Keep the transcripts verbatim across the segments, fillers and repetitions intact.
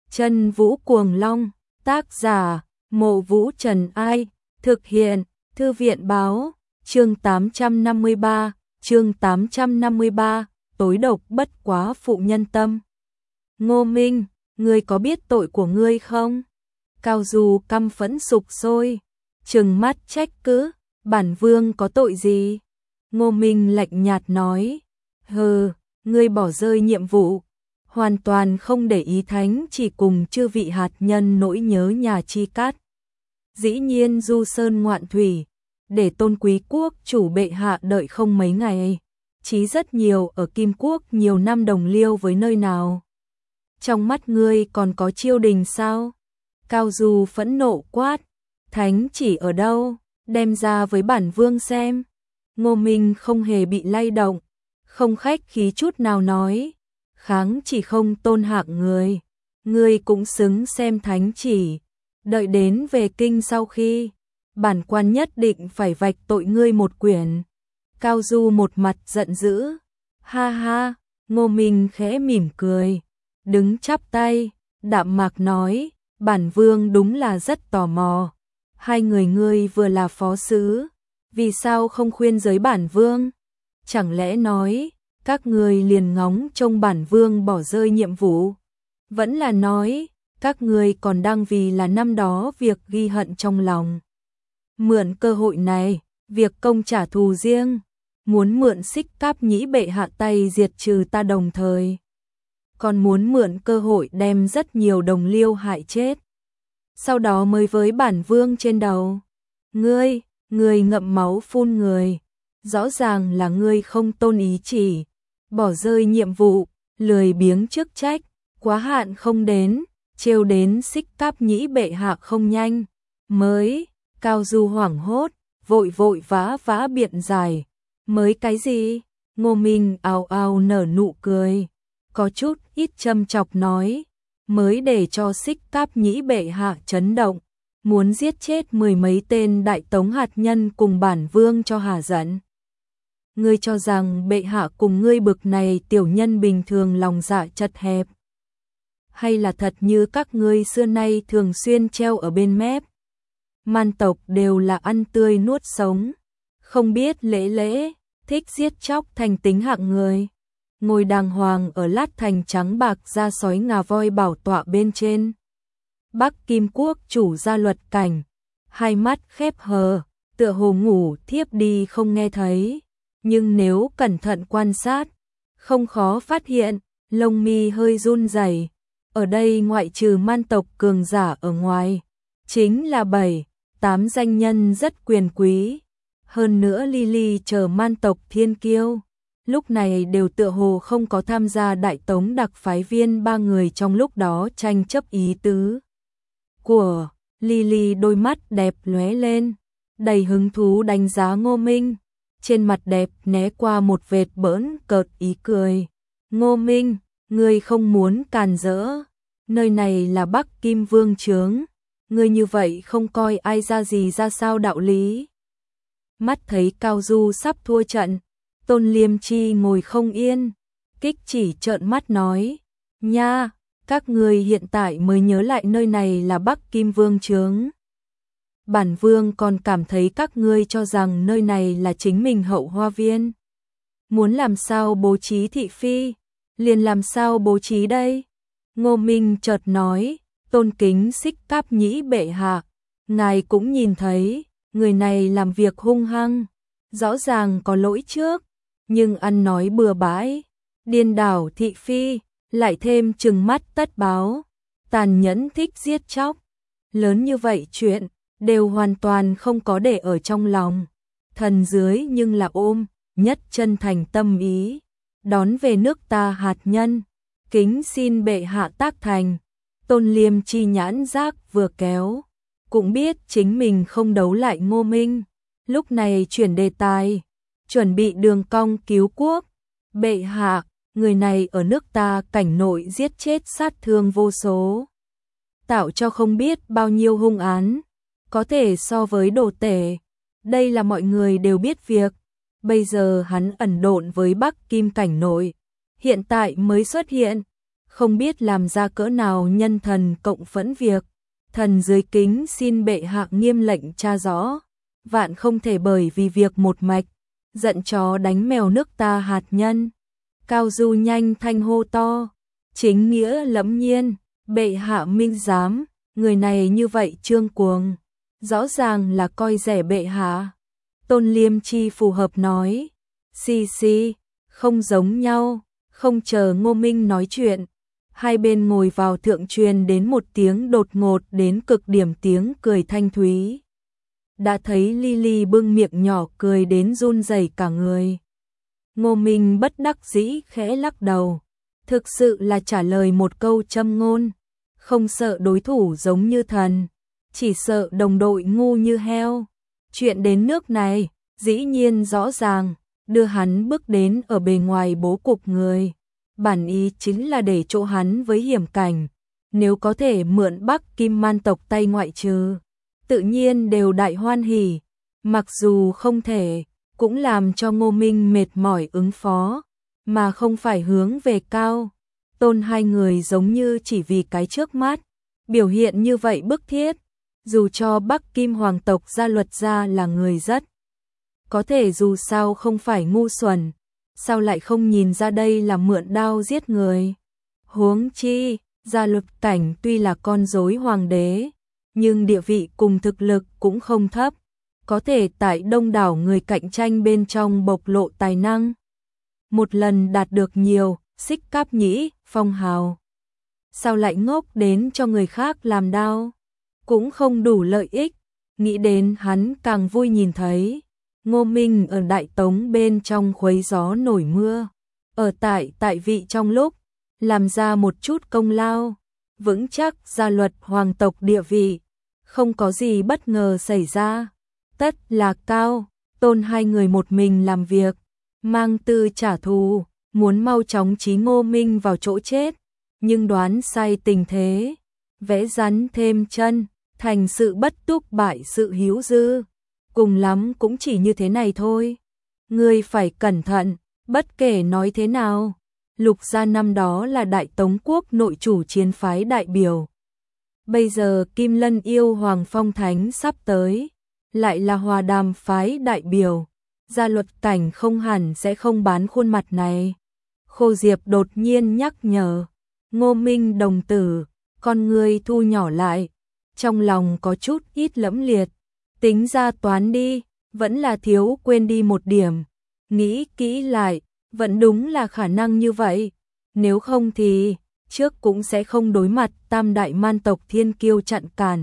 Chân Vũ Cuồng Long, tác giả, Mộ Vũ Trần Ai, thực hiện, Thư viện báo, chương tám trăm năm mươi ba, chương tám trăm năm mươi ba, tối độc bất quá phụ nhân tâm. Ngô Minh, ngươi có biết tội của ngươi không? Cao Du căm phẫn sục sôi, trừng mắt trách cứ, bản vương có tội gì? Ngô Minh lạnh nhạt nói, hừ, ngươi bỏ rơi nhiệm vụ, hoàn toàn không để ý thánh chỉ cùng chư vị hạt nhân nỗi nhớ nhà Chi Cát. Dĩ nhiên du sơn ngoạn thủy, để tôn quý quốc chủ bệ hạ đợi không mấy ngày, chí rất nhiều ở Kim Quốc nhiều năm đồng liêu với nơi nào. Trong mắt ngươi còn có chiêu đình sao? Cao Du phẫn nộ quát, thánh chỉ ở đâu, đem ra với bản vương xem. Ngô Minh không hề bị lay động, không khách khí chút nào nói, kháng chỉ không tôn hạng người, ngươi cũng xứng xem thánh chỉ, đợi đến về kinh sau khi, bản quan nhất định phải vạch tội ngươi một quyển. Cao Du một mặt giận dữ, ha ha, Ngô Minh khẽ mỉm cười, đứng chắp tay, đạm mạc nói, bản vương đúng là rất tò mò, hai người ngươi vừa là phó sứ, vì sao không khuyên giới bản vương? Chẳng lẽ nói, các ngươi liền ngóng trông bản vương bỏ rơi nhiệm vụ? Vẫn là nói, các ngươi còn đang vì là năm đó việc ghi hận trong lòng. Mượn cơ hội này, việc công trả thù riêng, muốn mượn Xích Cáp Nhĩ bệ hạ tay diệt trừ ta đồng thời. Còn muốn mượn cơ hội đem rất nhiều đồng liêu hại chết. Sau đó mới với bản vương trên đầu. Ngươi, ngươi ngậm máu phun người. Rõ ràng là ngươi không tôn ý chỉ, bỏ rơi nhiệm vụ, lười biếng chức trách, quá hạn không đến, trêu đến Xích Cáp Nhĩ bệ hạ không nhanh. Mới, Cao Du hoảng hốt, vội vội vã vã biện giải. Mới cái gì? Ngô Minh ào ào nở nụ cười, có chút ít châm chọc nói, mới để cho Xích Cáp Nhĩ bệ hạ chấn động, muốn giết chết mười mấy tên đại tống hạt nhân cùng bản vương cho hà giận. Ngươi cho rằng bệ hạ cùng ngươi bực này tiểu nhân bình thường lòng dạ chật hẹp, hay là thật như các ngươi xưa nay thường xuyên treo ở bên mép? Man tộc đều là ăn tươi nuốt sống, không biết lễ lễ, thích giết chóc thành tính hạng người. Ngồi đàng hoàng ở lát thành trắng bạc da sói ngà voi bảo tọa bên trên. Bắc Kim Quốc chủ gia Luật Cảnh, hai mắt khép hờ, tựa hồ ngủ thiếp đi không nghe thấy, nhưng nếu cẩn thận quan sát, không khó phát hiện, lông mi hơi run rẩy. Ở đây ngoại trừ man tộc cường giả ở ngoài, chính là bảy, tám danh nhân rất quyền quý, hơn nữa Lily chờ man tộc thiên kiêu. Lúc này đều tựa hồ không có tham gia đại tống đặc phái viên ba người trong lúc đó tranh chấp ý tứ của Lily. Đôi mắt đẹp lóe lên, đầy hứng thú đánh giá Ngô Minh, trên mặt đẹp né qua một vệt bỡn cợt ý cười. Ngô Minh, ngươi không muốn càn rỡ, nơi này là Bắc Kim Vương trướng, ngươi như vậy không coi ai ra gì ra sao đạo lý. Mắt thấy Cao Du sắp thua trận, Tôn Liêm Chi ngồi không yên, kích chỉ trợn mắt nói, nha, các người hiện tại mới nhớ lại nơi này là Bắc Kim Vương trướng. Bản vương còn cảm thấy các ngươi cho rằng nơi này là chính mình hậu hoa viên. Muốn làm sao bố trí thị phi, liền làm sao bố trí đây? Ngô Minh chợt nói, tôn kính Xích Cáp Nhĩ bệ hạ, ngài cũng nhìn thấy, người này làm việc hung hăng, rõ ràng có lỗi trước, nhưng ăn nói bừa bãi, điên đảo thị phi, lại thêm trừng mắt tất báo, tàn nhẫn thích giết chóc. Lớn như vậy chuyện, đều hoàn toàn không có để ở trong lòng. Thần dưới nhưng là ôm, nhất chân thành tâm ý, đón về nước ta hạt nhân, kính xin bệ hạ tác thành. Tôn Liêm Chi nhãn giác vừa kéo, cũng biết chính mình không đấu lại Ngô Minh, lúc này chuyển đề tài, chuẩn bị đường cong cứu quốc. Bệ hạ, người này ở nước ta cảnh nội giết chết sát thương vô số, tạo cho không biết bao nhiêu hung án, có thể so với đồ tể, đây là mọi người đều biết việc. Bây giờ hắn ẩn độn với Bắc Kim cảnh nội, hiện tại mới xuất hiện, không biết làm ra cỡ nào nhân thần cộng phẫn việc. Thần dưới kính xin bệ hạ nghiêm lệnh tra rõ, vạn không thể bởi vì việc một mạch, giận chó đánh mèo nước ta hạt nhân. Cao Du nhanh thanh hô to, chính nghĩa lẫm nhiên, bệ hạ minh giám, người này như vậy trương cuồng, rõ ràng là coi rẻ bệ hạ. Tôn Liêm Chi phù hợp nói, xì xì, không giống nhau. Không chờ Ngô Minh nói chuyện, hai bên ngồi vào thượng truyền đến một tiếng đột ngột đến cực điểm tiếng cười thanh thúy. Đã thấy Lily bưng miệng nhỏ cười đến run rẩy cả người. Ngô Minh bất đắc dĩ khẽ lắc đầu, thực sự là trả lời một câu châm ngôn, không sợ đối thủ giống như thần, chỉ sợ đồng đội ngu như heo. Chuyện đến nước này, dĩ nhiên rõ ràng, đưa hắn bước đến ở bề ngoài bố cục người. Bản ý chính là để chỗ hắn với hiểm cảnh, nếu có thể mượn Bắc Kim Man tộc tay ngoại trừ, tự nhiên đều đại hoan hỉ, mặc dù không thể, cũng làm cho Ngô Minh mệt mỏi ứng phó, mà không phải hướng về Cao, Tôn hai người giống như chỉ vì cái trước mắt, biểu hiện như vậy bức thiết, dù cho Bắc Kim hoàng tộc gia luật gia là người rất có thể dù sao không phải ngu xuẩn, sao lại không nhìn ra đây là mượn đao giết người. Huống chi, Gia Luật Cảnh tuy là con rối hoàng đế, nhưng địa vị cùng thực lực cũng không thấp, có thể tại đông đảo người cạnh tranh bên trong bộc lộ tài năng. Một lần đạt được nhiều, xích cáp nhĩ, phong hào. Sao lại ngốc đến cho người khác làm đao? Cũng không đủ lợi ích, nghĩ đến hắn càng vui nhìn thấy. Ngô Minh ở Đại Tống bên trong khuấy gió nổi mưa, ở tại tại vị trong lúc, làm ra một chút công lao, vững chắc gia luật hoàng tộc địa vị, không có gì bất ngờ xảy ra. Tất là Cao, Tôn hai người một mình làm việc, mang tư trả thù, muốn mau chóng chí Ngô Minh vào chỗ chết, nhưng đoán sai tình thế, vẽ rắn thêm chân, thành sự bất túc bại sự hiếu dư. Cùng lắm cũng chỉ như thế này thôi. Ngươi phải cẩn thận, bất kể nói thế nào. Lục gia năm đó là Đại Tống quốc nội chủ chiến phái đại biểu. Bây giờ Kim Lân yêu Hoàng Phong Thánh sắp tới, lại là Hòa Đàm phái đại biểu. Gia Luật Cảnh không hẳn sẽ không bán khuôn mặt này. Khô Diệp đột nhiên nhắc nhở. Ngô Minh đồng tử, con ngươi thu nhỏ lại. Trong lòng có chút ít lẫm liệt. Tính ra toán đi, vẫn là thiếu quên đi một điểm. Nghĩ kỹ lại, vẫn đúng là khả năng như vậy. Nếu không thì, trước cũng sẽ không đối mặt tam đại man tộc thiên kiêu chặn cản.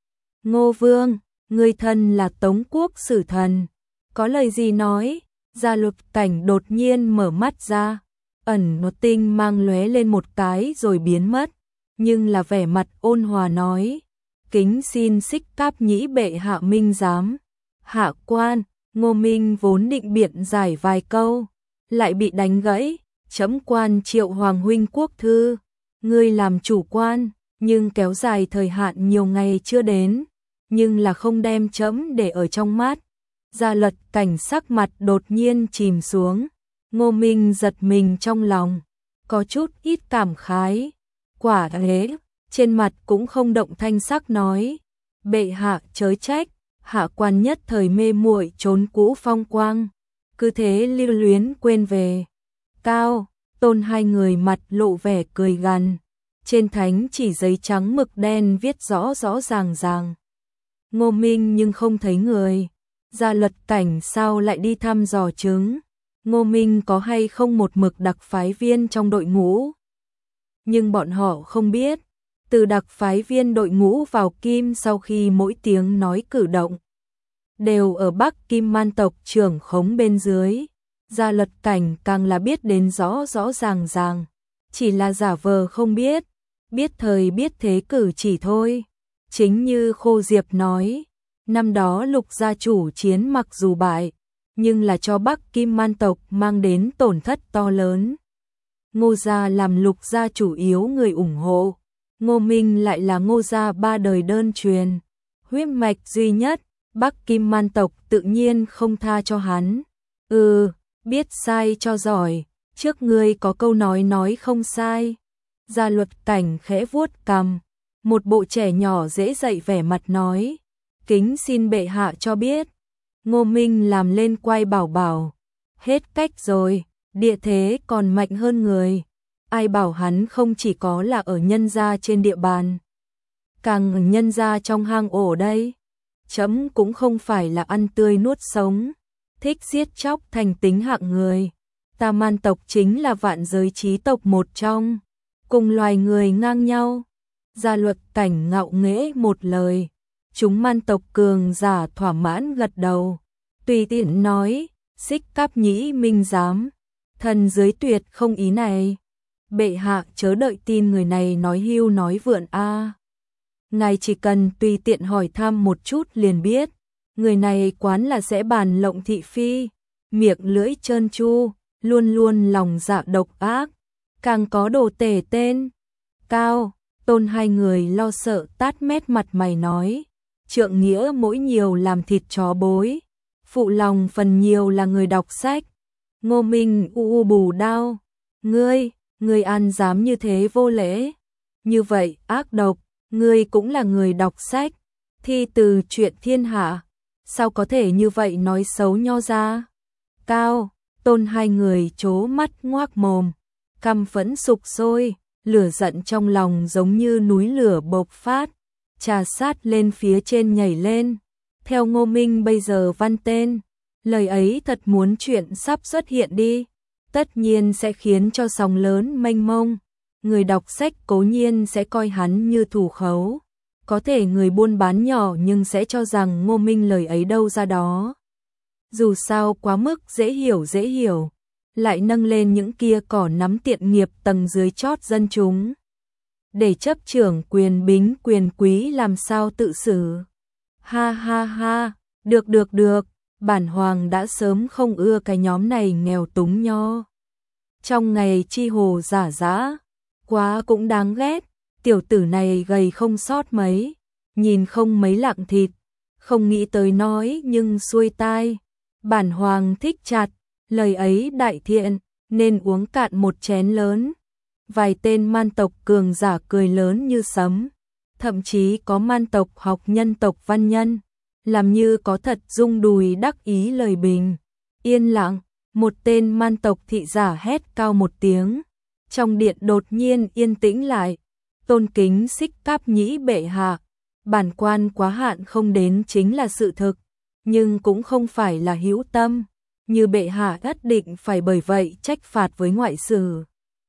Ngô Vương, người thân là Tống quốc sử thần. Có lời gì nói? Gia Luật Cảnh đột nhiên mở mắt ra. Ẩn một tinh mang lóe lên một cái rồi biến mất. Nhưng là vẻ mặt ôn hòa nói. Kính xin xích cáp nhĩ bệ hạ minh giám. Hạ quan, Ngô Minh vốn định biện giải vài câu, lại bị đánh gãy. Chấm quan triệu hoàng huynh quốc thư, ngươi làm chủ quan, nhưng kéo dài thời hạn nhiều ngày chưa đến, nhưng là không đem chấm để ở trong mắt. Gia Luật Cảnh sắc mặt đột nhiên chìm xuống, Ngô Minh giật mình trong lòng, có chút ít cảm khái. Quả thế, trên mặt cũng không động thanh sắc nói, bệ hạ chớ trách, hạ quan nhất thời mê muội trốn cũ phong quang, cứ thế lưu luyến quên về. Cao, Tôn hai người mặt lộ vẻ cười gằn, trên thánh chỉ giấy trắng mực đen viết rõ rõ ràng ràng. Ngô Minh nhưng không thấy người, Gia Luật Cảnh sao lại đi thăm dò chứng, Ngô Minh có hay không một mực đặc phái viên trong đội ngũ. Nhưng bọn họ không biết, từ đặc phái viên đội ngũ vào Kim sau khi mỗi tiếng nói cử động, đều ở Bắc Kim man tộc trưởng khống bên dưới. Gia Luật Cảnh càng là biết đến rõ rõ ràng ràng, chỉ là giả vờ không biết, biết thời biết thế cử chỉ thôi. Chính như Khô Diệp nói, năm đó Lục gia chủ chiến mặc dù bại, nhưng là cho Bắc Kim man tộc mang đến tổn thất to lớn. Ngô gia làm Lục gia chủ yếu người ủng hộ, Ngô Minh lại là Ngô gia ba đời đơn truyền, huyết mạch duy nhất, Bắc Kim man tộc tự nhiên không tha cho hắn. Ừ, biết sai cho giỏi, trước ngươi có câu nói nói không sai. Gia Luật Cảnh khẽ vuốt cằm, một bộ trẻ nhỏ dễ dậy vẻ mặt nói, kính xin bệ hạ cho biết. Ngô Minh làm lên quay bảo bảo, hết cách rồi, địa thế còn mạnh hơn người. Ai bảo hắn không chỉ có là ở nhân gia trên địa bàn, càng ở nhân gia trong hang ổ đây. Chấm cũng không phải là ăn tươi nuốt sống, thích giết chóc thành tính hạng người. Ta Man tộc chính là vạn giới chí tộc một trong, cùng loài người ngang nhau. Gia Luật Cảnh ngạo nghễ một lời, chúng Man tộc cường giả thỏa mãn gật đầu, tùy tiện nói, Xích Cáp Nhĩ minh giám, thần dưới tuyệt không ý này. Bệ hạ chớ đợi tin người này nói hưu nói vượn a. Ngài chỉ cần tùy tiện hỏi thăm một chút liền biết, người này quán là sẽ bàn lộng thị phi, miệng lưỡi trơn tru, luôn luôn lòng dạ độc ác, càng có đồ tể tên. Cao, Tôn hai người lo sợ tát mét mặt mày nói, trượng nghĩa mỗi nhiều làm thịt chó bối, phụ lòng phần nhiều là người đọc sách. Ngô Minh u u bù đao, ngươi, ngươi ăn dám như thế vô lễ, như vậy ác độc, ngươi cũng là người đọc sách, thi từ chuyện thiên hạ, sao có thể như vậy nói xấu nho ra. Cao, Tôn hai người trố mắt ngoác mồm, căm phẫn sục sôi, lửa giận trong lòng giống như núi lửa bộc phát, trà sát lên phía trên nhảy lên. Theo Ngô Minh bây giờ văn tên, lời ấy thật muốn chuyện sắp xuất hiện đi, tất nhiên sẽ khiến cho sóng lớn mênh mông. Người đọc sách cố nhiên sẽ coi hắn như thủ khấu, có thể người buôn bán nhỏ nhưng sẽ cho rằng Ngô Minh lời ấy đâu ra đó. Dù sao quá mức dễ hiểu dễ hiểu, lại nâng lên những kia cỏ nắm tiện nghiệp tầng dưới chót dân chúng. Để chấp trưởng quyền bính quyền quý làm sao tự xử. Ha ha ha, được được được, bản hoàng đã sớm không ưa cái nhóm này nghèo túng nho. Trong ngày chi hồ giả dã, quá cũng đáng ghét, tiểu tử này gầy không sót mấy, nhìn không mấy lạng thịt, không nghĩ tới nói nhưng xuôi tai. Bản hoàng thích chặt, lời ấy đại thiện, nên uống cạn một chén lớn. Vài tên Man tộc cường giả cười lớn như sấm, thậm chí có Man tộc học nhân tộc văn nhân, làm như có thật rung đùi đắc ý lời bình. Yên lặng, một tên Man tộc thị giả hét cao một tiếng, trong điện đột nhiên yên tĩnh lại. Tôn kính Xích Cáp Nhĩ bệ hạ, bản quan quá hạn không đến chính là sự thực, nhưng cũng không phải là hữu tâm, như bệ hạ nhất định phải bởi vậy trách phạt với ngoại sử.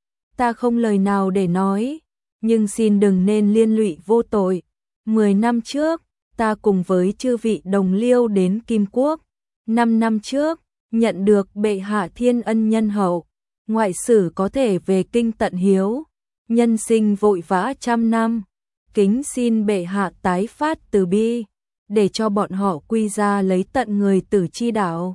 Ta không lời nào để nói, nhưng xin đừng nên liên lụy vô tội. Mười năm trước, ta cùng với chư vị đồng liêu đến Kim Quốc. Năm năm trước, nhận được bệ hạ thiên ân nhân hậu, ngoại sử có thể về kinh tận hiếu. Nhân sinh vội vã trăm năm, kính xin bệ hạ tái phát từ bi, để cho bọn họ quy ra lấy tận người tử chi đạo.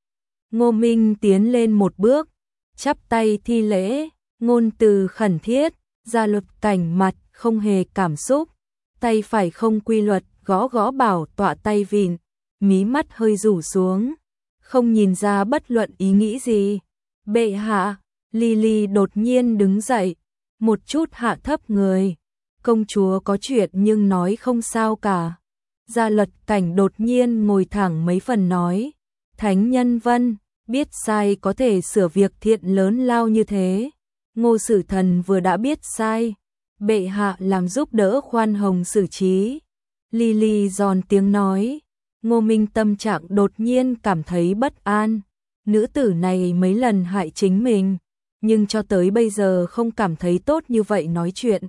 Ngô Minh tiến lên một bước, chắp tay thi lễ, ngôn từ khẩn thiết. Gia Luật Cảnh mặt không hề cảm xúc, tay phải không quy luật gõ gõ bảo tọa tay vịn, mí mắt hơi rủ xuống, không nhìn ra bất luận ý nghĩ gì. Bệ hạ, Lily đột nhiên đứng dậy, một chút hạ thấp người. Công chúa có chuyện nhưng nói không sao cả. Gia Luật Cảnh đột nhiên ngồi thẳng mấy phần nói, Thánh Nhân Vân, biết sai có thể sửa việc thiện lớn lao như thế. Ngô Sử Thần vừa đã biết sai, bệ hạ làm giúp đỡ khoan hồng xử trí. Lily giòn tiếng nói. Ngô Minh tâm trạng đột nhiên cảm thấy bất an. Nữ tử này mấy lần hại chính mình, nhưng cho tới bây giờ không cảm thấy tốt như vậy nói chuyện.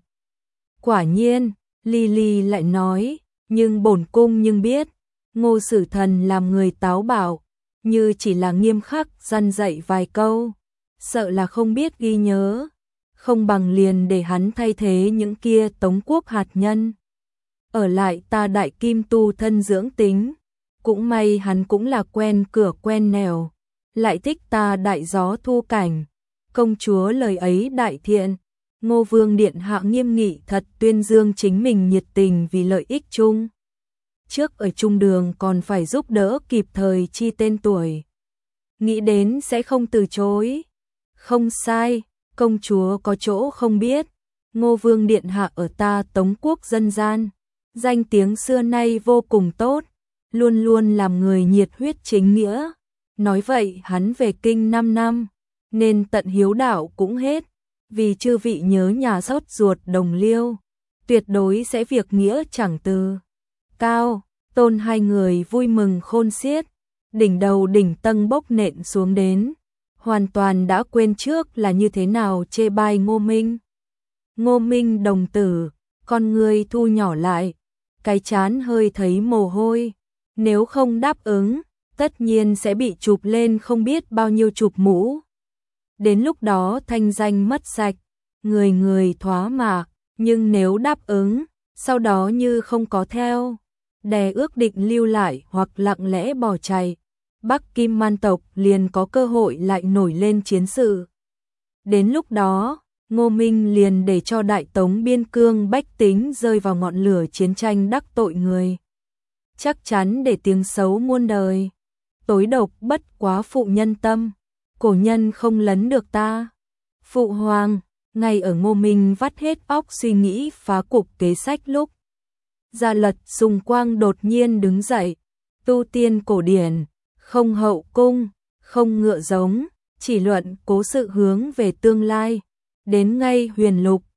Quả nhiên, Lily lại nói, nhưng bổn cung nhưng biết, Ngô Sử Thần làm người táo bạo, như chỉ là nghiêm khắc răn dạy vài câu, sợ là không biết ghi nhớ, không bằng liền để hắn thay thế những kia Tống quốc hạt nhân. Ở lại ta Đại Kim tu thân dưỡng tính, cũng may hắn cũng là quen cửa quen nẻo, lại thích ta đại gió thu cảnh. Công chúa lời ấy đại thiện, Ngô Vương điện hạ nghiêm nghị thật tuyên dương chính mình nhiệt tình vì lợi ích chung. Trước ở trung đường còn phải giúp đỡ kịp thời chi tên tuổi, nghĩ đến sẽ không từ chối. Không sai, công chúa có chỗ không biết, Ngô Vương Điện Hạ ở ta Tống quốc dân gian, danh tiếng xưa nay vô cùng tốt, luôn luôn làm người nhiệt huyết chính nghĩa. Nói vậy hắn về kinh năm năm, nên tận hiếu đạo cũng hết, vì chư vị nhớ nhà sốt ruột đồng liêu, tuyệt đối sẽ việc nghĩa chẳng từ. Cao, Tôn hai người vui mừng khôn xiết, đỉnh đầu đỉnh tâng bốc nện xuống đến, hoàn toàn đã quên trước là như thế nào chê bai Ngô Minh. Ngô Minh đồng tử, con người thu nhỏ lại, cái chán hơi thấy mồ hôi, nếu không đáp ứng, tất nhiên sẽ bị chụp lên không biết bao nhiêu chụp mũ. Đến lúc đó thanh danh mất sạch, người người thoá mạ, nhưng nếu đáp ứng, sau đó như không có theo, đè ước định lưu lại hoặc lặng lẽ bỏ chạy, Bắc Kim Man tộc liền có cơ hội lại nổi lên chiến sự. Đến lúc đó, Ngô Minh liền để cho Đại Tống biên cương bách tính rơi vào ngọn lửa chiến tranh đắc tội người. Chắc chắn để tiếng xấu muôn đời. Tối độc bất quá phụ nhân tâm, cổ nhân không lấn được ta. Phụ hoàng, ngay ở Ngô Minh vắt hết óc suy nghĩ phá cục kế sách lúc. Gia Lật Sùng Quang đột nhiên đứng dậy, tu tiên cổ điển, không hậu cung, không ngựa giống, chỉ luận cố sự hướng về tương lai. Đến ngay huyền lục,